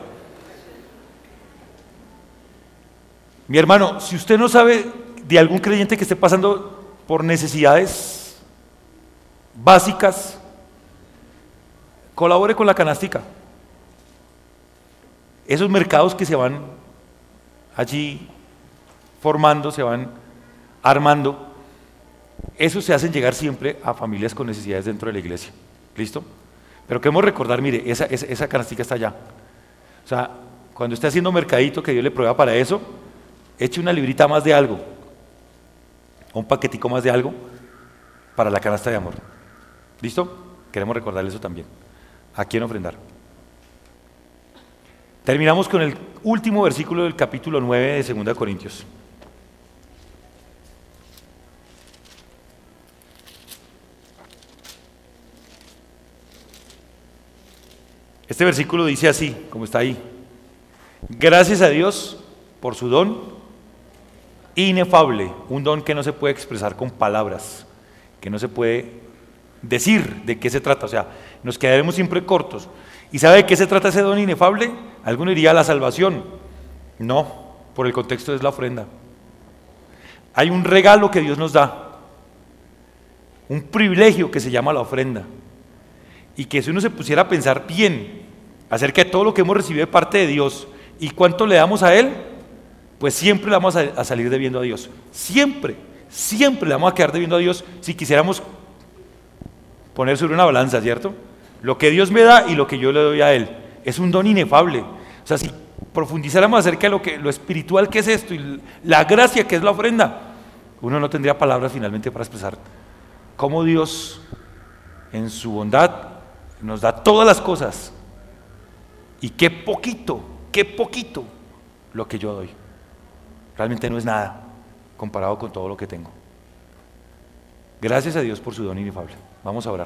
Mi hermano, si usted no sabe de algún creyente que esté pasando por necesidades básicas, colabore con la canastica. Esos mercados que se van allí formando, se van armando, esos se hacen llegar siempre a familias con necesidades dentro de la iglesia. ¿Listo? Pero queremos recordar, mire, esa canastica está allá. O sea, cuando esté haciendo mercadito que Dios le prueba para eso, eche una librita más de algo, o un paquetico más de algo para la canasta de amor. ¿Listo? Queremos recordarle eso también. ¿A quién ofrendar? Terminamos con el último versículo del capítulo 9 de 2 Corintios. Este versículo dice así, como está ahí: gracias a Dios por su don inefable, un don que no se puede expresar con palabras, que no se puede decir de qué se trata, o sea, nos quedaremos siempre cortos. ¿Y sabe de qué se trata ese don inefable? Alguno diría la salvación. No, por el contexto es la ofrenda. Hay un regalo que Dios nos da, un privilegio que se llama la ofrenda, y que si uno se pusiera a pensar bien acerca de todo lo que hemos recibido de parte de Dios y cuánto le damos a Él, pues siempre le vamos a salir debiendo a Dios. Siempre le vamos a quedar debiendo a Dios si quisiéramos poner sobre una balanza, ¿cierto? Lo que Dios me da y lo que yo le doy a Él. Es un don inefable. O sea, si profundizáramos acerca de lo espiritual que es esto y la gracia que es la ofrenda, uno no tendría palabras finalmente para expresar cómo Dios en su bondad nos da todas las cosas y qué poquito lo que yo doy. Realmente no es nada comparado con todo lo que tengo. Gracias a Dios por su don inefable. Vamos a orar.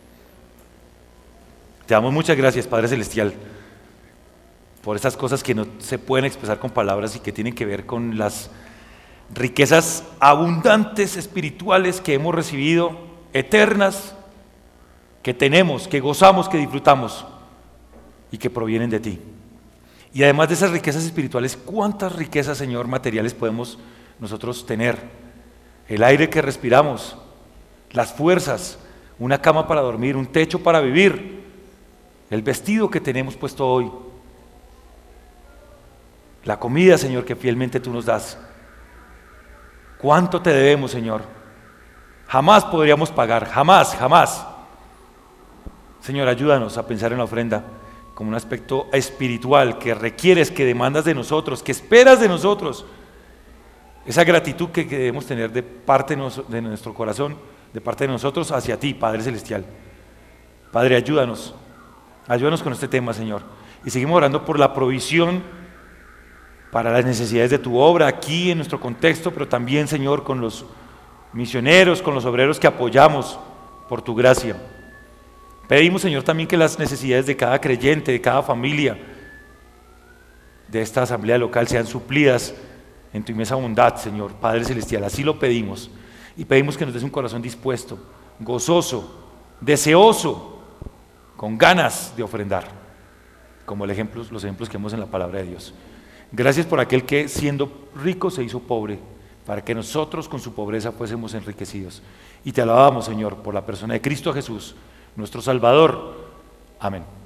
Te damos muchas gracias, Padre Celestial, por estas cosas que no se pueden expresar con palabras y que tienen que ver con las riquezas abundantes espirituales que hemos recibido, eternas, que tenemos, que gozamos, que disfrutamos y que provienen de ti. Y además de esas riquezas espirituales, ¿cuántas riquezas, Señor, materiales podemos nosotros tener? El aire que respiramos, las fuerzas, una cama para dormir, un techo para vivir, el vestido que tenemos puesto hoy, la comida, Señor, que fielmente tú nos das. ¿Cuánto te debemos, Señor? Jamás podríamos pagar, jamás. Señor, ayúdanos a pensar en la ofrenda como un aspecto espiritual que requieres, que demandas de nosotros, que esperas de nosotros. Esa gratitud que debemos tener de parte de nuestro corazón, de parte de nosotros hacia ti, Padre Celestial. Padre, ayúdanos con este tema, Señor. Y seguimos orando por la provisión para las necesidades de tu obra aquí en nuestro contexto, pero también, Señor, con los misioneros, con los obreros que apoyamos por tu gracia. Pedimos, Señor, también que las necesidades de cada creyente, de cada familia de esta asamblea local sean suplidas en tu inmensa bondad, Señor, Padre Celestial. Así lo pedimos. Y pedimos que nos des un corazón dispuesto, gozoso, deseoso, con ganas de ofrendar, como los ejemplos que vemos en la palabra de Dios. Gracias por aquel que, siendo rico, se hizo pobre, para que nosotros con su pobreza fuésemos enriquecidos. Y te alabamos, Señor, por la persona de Cristo Jesús, nuestro Salvador. Amén.